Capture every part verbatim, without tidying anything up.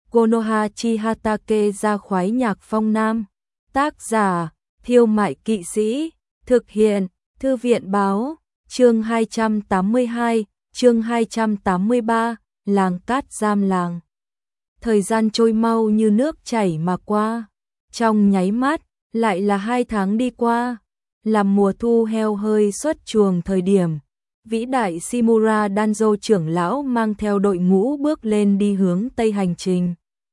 Konoha chi Hatake ra khoái nhạc phong nam. Tác giả, Thiêu Mại Kỵ Sĩ. Thực hiện, Thư viện Báo. Chương hai trăm tám mươi hai, chương hai trăm tám mươi ba, làng cát giam làng. Thời gian trôi mau như nước chảy mà qua. Trong nháy mắt, lại là hai tháng đi qua. Làm mùa thu heo hơi xuất chuồng thời điểm. Vĩ đại Shimura Danzo trưởng lão mang theo đội ngũ bước lên đi hướng Tây hành trình.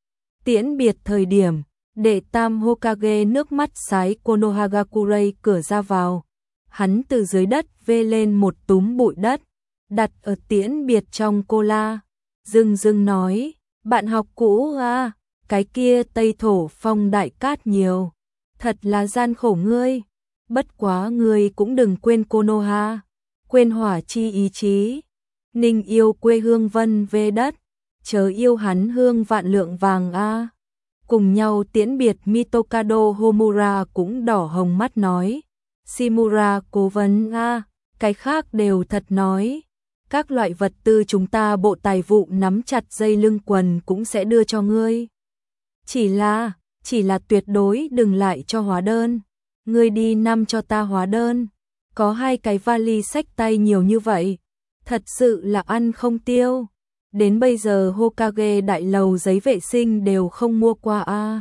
Tiễn biệt thời điểm, đệ tam Hokage nước mắt sái Konohagakure cửa ra vào. Hắn từ dưới đất vê lên một túm bụi đất, đặt ở tiễn biệt trong cô la. Dưng dưng nói, bạn học cũ à, cái kia Tây Thổ Phong đại cát nhiều. Thật là gian khổ ngươi, bất quá ngươi cũng đừng quên Konoha, quên hỏa chi ý chí. Ninh yêu quê hương vân về đất, chớ yêu hắn hương vạn lượng vàng a. À. Cùng nhau tiễn biệt Mitokado Homura cũng đỏ hồng mắt nói, Shimura cố vấn a, à, cái khác đều thật nói. Các loại vật tư chúng ta bộ tài vụ nắm chặt dây lưng quần cũng sẽ đưa cho ngươi. Chỉ là, chỉ là tuyệt đối đừng lại cho hóa đơn. Ngươi đi năm cho ta hóa đơn. Có hai cái vali xách tay nhiều như vậy. Thật sự là ăn không tiêu. Đến bây giờ Hokage đại lầu giấy vệ sinh đều không mua qua a. À.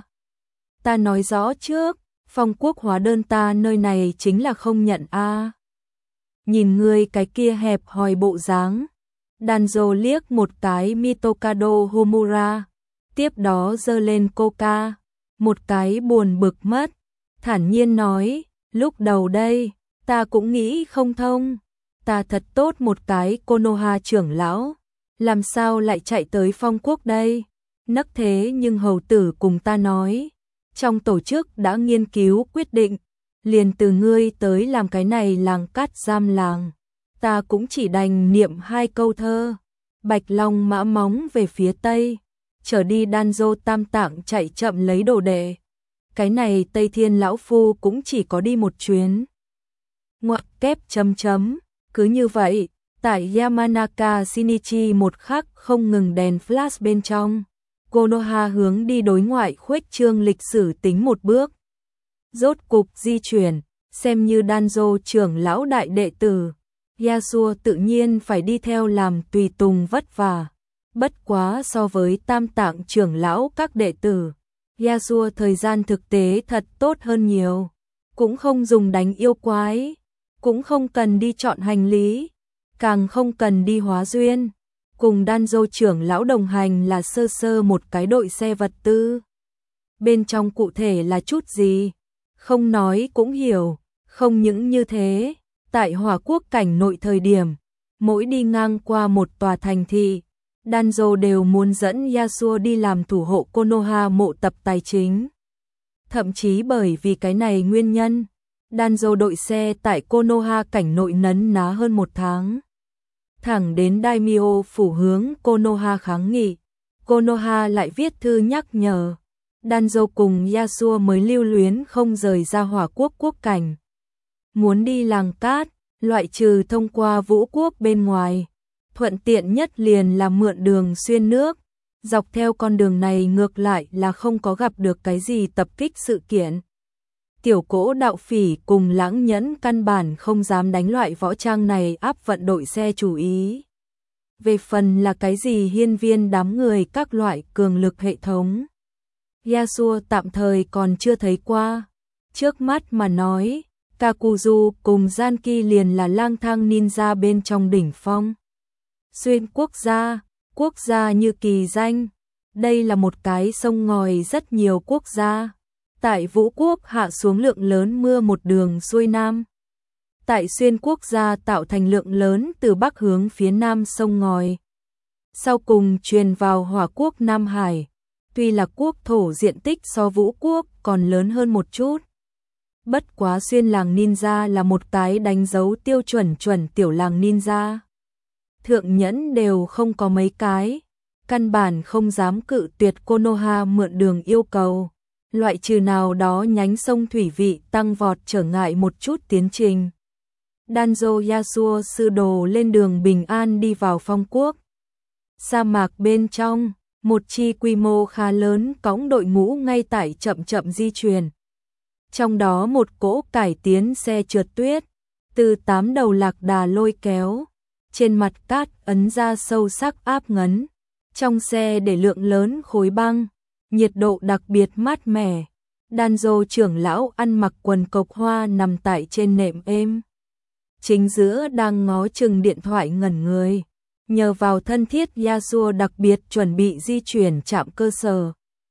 Ta nói rõ trước, phong quốc hóa đơn ta nơi này chính là không nhận a. À. Nhìn ngươi cái kia hẹp hòi bộ dáng. Danzo liếc một cái Mitokado Homura, tiếp đó giơ lên coca, một cái buồn bực mất, thản nhiên nói, lúc đầu đây, ta cũng nghĩ không thông, ta thật tốt một cái Konoha trưởng lão, làm sao lại chạy tới phong quốc đây? Nấc thế nhưng hầu tử cùng ta nói, trong tổ chức đã nghiên cứu quyết định, liền từ ngươi tới làm cái này làng cát giam làng. Ta cũng chỉ đành niệm hai câu thơ. Bạch Long mã móng về phía tây, trở đi Danzo tam tạng chạy chậm lấy đồ đệ. Cái này Tây Thiên lão phu cũng chỉ có đi một chuyến. Ngoặc kép chấm chấm, cứ như vậy, tại Yamanaka Shinichi một khắc không ngừng đèn flash bên trong. Konoha hướng đi đối ngoại khuếch trương lịch sử tính một bước. Rốt cục di chuyển, xem như Danzo trưởng lão đại đệ tử. Yasuo tự nhiên phải đi theo làm tùy tùng vất vả. Bất quá so với tam tạng trưởng lão các đệ tử, Yasuo thời gian thực tế thật tốt hơn nhiều. Cũng không dùng đánh yêu quái, cũng không cần đi chọn hành lý, càng không cần đi hóa duyên. Cùng Danzo trưởng lão đồng hành là sơ sơ một cái đội xe vật tư. Bên trong cụ thể là chút gì? Không nói cũng hiểu, không những như thế, tại Hỏa Quốc cảnh nội thời điểm, mỗi đi ngang qua một tòa thành thị, Danzo đều muốn dẫn Yasuo đi làm thủ hộ Konoha mộ tập tài chính. Thậm chí bởi vì cái này nguyên nhân, Danzo đội xe tại Konoha cảnh nội nấn ná hơn một tháng. Thẳng đến Daimyo phủ hướng Konoha kháng nghị, Konoha lại viết thư nhắc nhở. Danzo cùng Yasuo mới lưu luyến không rời ra Hỏa Quốc quốc cảnh. Muốn đi làng cát, loại trừ thông qua vũ quốc bên ngoài. Thuận tiện nhất liền là mượn đường xuyên nước. Dọc theo con đường này ngược lại là không có gặp được cái gì tập kích sự kiện. Tiểu Cỗ đạo phỉ cùng Lãng Nhẫn căn bản không dám đánh loại võ trang này áp vận đội xe chủ ý. Về phần là cái gì hiên viên đám người các loại cường lực hệ thống, Yasuo tạm thời còn chưa thấy qua. Trước mắt mà nói, Kakuzu cùng Zanki liền là lang thang ninja bên trong đỉnh phong. Xuyên quốc gia, quốc gia như kỳ danh, đây là một cái sông ngòi rất nhiều quốc gia. Tại Vũ quốc hạ xuống lượng lớn mưa một đường xuôi nam. Tại Xuyên quốc gia tạo thành lượng lớn từ bắc hướng phía nam sông ngòi. Sau cùng truyền vào Hỏa Quốc Nam Hải. Tuy là quốc thổ diện tích so Vũ quốc còn lớn hơn một chút. Bất quá Xuyên làng ninja là một cái đánh dấu tiêu chuẩn chuẩn tiểu làng ninja. Thượng nhẫn đều không có mấy cái. Căn bản không dám cự tuyệt Konoha mượn đường yêu cầu. Loại trừ nào đó nhánh sông thủy vị tăng vọt trở ngại một chút tiến trình. Danzo Yasuo sư đồ lên đường bình an đi vào phong quốc. Sa mạc bên trong, một chi quy mô khá lớn cõng đội ngũ ngay tại chậm chậm di chuyển. Trong đó một cỗ cải tiến xe trượt tuyết, từ tám đầu lạc đà lôi kéo, trên mặt cát ấn ra sâu sắc áp ngấn. Trong xe để lượng lớn khối băng, nhiệt độ đặc biệt mát mẻ. Danzo trưởng lão ăn mặc quần cộc hoa nằm tại trên nệm êm. Chính giữa đang ngó chừng điện thoại ngẩn người. Nhờ vào thân thiết Yasuo đặc biệt chuẩn bị di chuyển trạm cơ sở.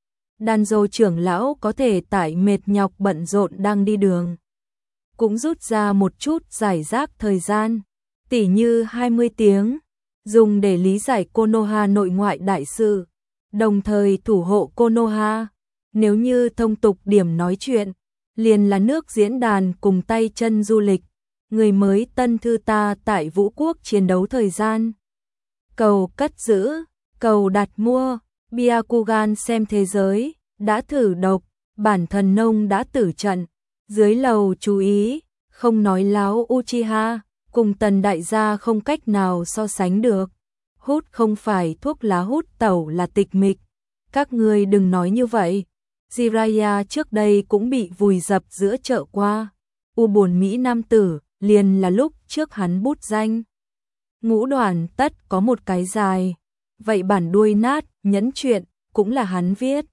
Danzo trưởng lão có thể tải mệt nhọc bận rộn đang đi đường. Cũng rút ra một chút giải rác thời gian, tỉ như hai mươi tiếng, dùng để lý giải Konoha nội ngoại đại sự, đồng thời thủ hộ Konoha. Nếu như thông tục điểm nói chuyện, liền là nước diễn đàn cùng tay chân du lịch, người mới tân thư ta tại Vũ Quốc chiến đấu thời gian. Cầu cất giữ, cầu đặt mua, Byakugan xem thế giới, đã thử độc, bản thần nông đã tử trận. Dưới lầu chú ý, không nói láo Uchiha, cùng Tần đại gia không cách nào so sánh được. Hút không phải thuốc lá hút tẩu là tịch mịch. Các ngươi đừng nói như vậy. Jiraiya trước đây cũng bị vùi dập giữa chợ qua. U buồn Mỹ nam tử, liền là lúc trước hắn bút danh. Ngũ đoàn tất có một cái dài. Vậy bản đuôi nát, nhẫn chuyện, cũng là hắn viết.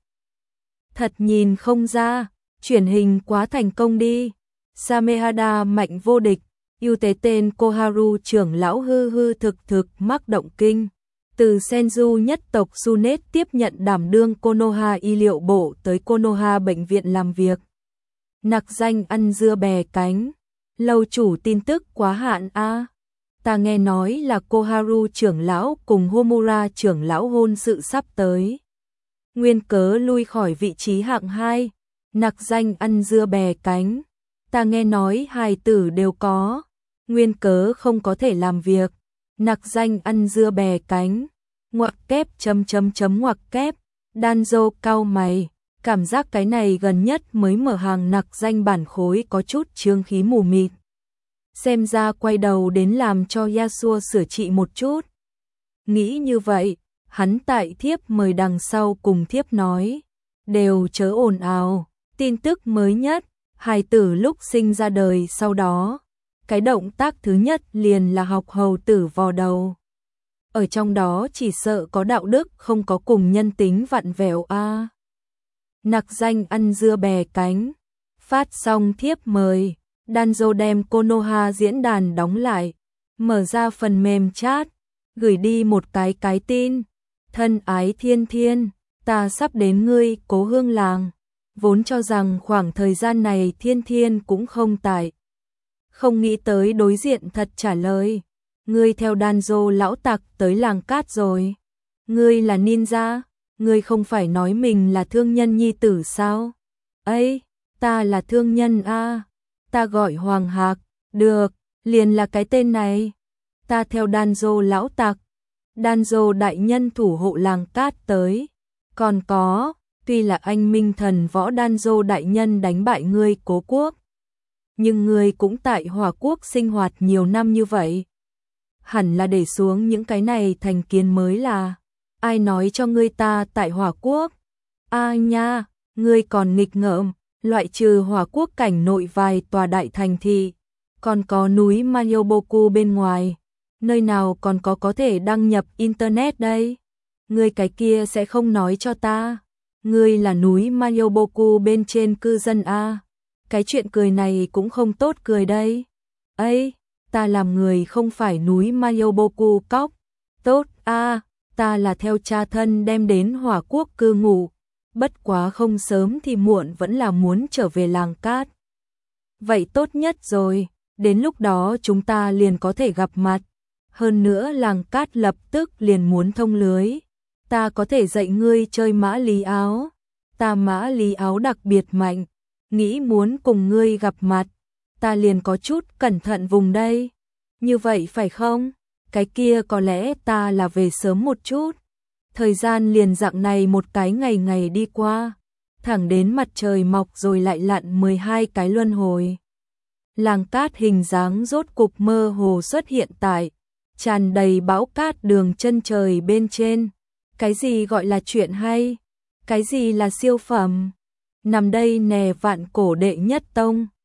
Thật nhìn không ra, truyền hình quá thành công đi. Samehada mạnh vô địch, ưu tế tên Koharu trưởng lão hư hư thực thực mắc động kinh. Từ Senju nhất tộc Sunet tiếp nhận đảm đương Konoha y liệu bộ tới Konoha bệnh viện làm việc. Nặc danh ăn dưa bè cánh. Lâu chủ tin tức quá hạn a. Ta nghe nói là Koharu trưởng lão cùng Homura trưởng lão hôn sự sắp tới. Nguyên cớ lui khỏi vị trí hạng hai. Nặc danh ăn dưa bè cánh. Ta nghe nói hài tử đều có. Nguyên cớ không có thể làm việc. Nặc danh ăn dưa bè cánh. Ngoặc kép chấm chấm chấm ngoặc kép. Danzo cau mày. Cảm giác cái này gần nhất mới mở hàng nặc danh bản khối có chút trương khí mù mịt. Xem ra quay đầu đến làm cho Yasuo sửa trị một chút. Nghĩ như vậy, hắn tại thiếp mời đằng sau cùng thiếp nói. Đều chớ ồn ào. Tin tức mới nhất, hài tử lúc sinh ra đời sau đó. Cái động tác thứ nhất liền là học hầu tử vò đầu. Ở trong đó chỉ sợ có đạo đức không có cùng nhân tính vặn vẹo a. À. Nặc danh ăn dưa bè cánh. Phát xong thiếp mời, Danzo đem Konoha diễn đàn đóng lại, mở ra phần mềm chat, gửi đi một cái cái tin. Thân ái Thiên Thiên, ta sắp đến ngươi Cố Hương làng. Vốn cho rằng khoảng thời gian này Thiên Thiên cũng không tại. Không nghĩ tới đối diện thật trả lời. Ngươi theo Danzo lão tặc tới làng cát rồi. Ngươi là ninja, ngươi không phải nói mình là thương nhân nhi tử sao? Ây, ta là thương nhân a. À. Ta gọi Hoàng Hạc, được, liền là cái tên này. Ta theo Danzo lão tặc. Danzo đại nhân thủ hộ làng cát tới. Còn có, tuy là anh minh thần võ Danzo đại nhân đánh bại ngươi Cố Quốc, nhưng ngươi cũng tại Hỏa Quốc sinh hoạt nhiều năm như vậy. Hẳn là để xuống những cái này thành kiến mới là. Ai nói cho ngươi ta tại Hỏa Quốc? A à nha, ngươi còn nghịch ngợm, loại trừ Hỏa Quốc cảnh nội vài tòa đại thành thị, còn có núi Mayoboku bên ngoài, nơi nào còn có có thể đăng nhập internet đây? Ngươi cái kia sẽ không nói cho ta. Ngươi là núi Mayoboku bên trên cư dân a. Cái chuyện cười này cũng không tốt cười đây. Ây, ta làm người không phải núi Mayoboku cóc. Tốt a, ta là theo cha thân đem đến Hỏa Quốc cư ngụ. Bất quá không sớm thì muộn vẫn là muốn trở về làng cát. Vậy tốt nhất rồi, đến lúc đó chúng ta liền có thể gặp mặt. Hơn nữa làng cát lập tức liền muốn thông lưới. Ta có thể dạy ngươi chơi mã lý áo. Ta mã lý áo đặc biệt mạnh. Nghĩ muốn cùng ngươi gặp mặt. Ta liền có chút cẩn thận vùng đây. Như vậy phải không? Cái kia có lẽ ta là về sớm một chút. Thời gian liền dạng này một cái ngày ngày đi qua. Thẳng đến mặt trời mọc rồi lại lặn mười hai cái luân hồi. Làng cát hình dáng rốt cục mơ hồ xuất hiện tại. Tràn đầy bão cát đường chân trời bên trên. Cái gì gọi là chuyện hay? Cái gì là siêu phẩm? Nằm đây nè vạn cổ đệ nhất tông.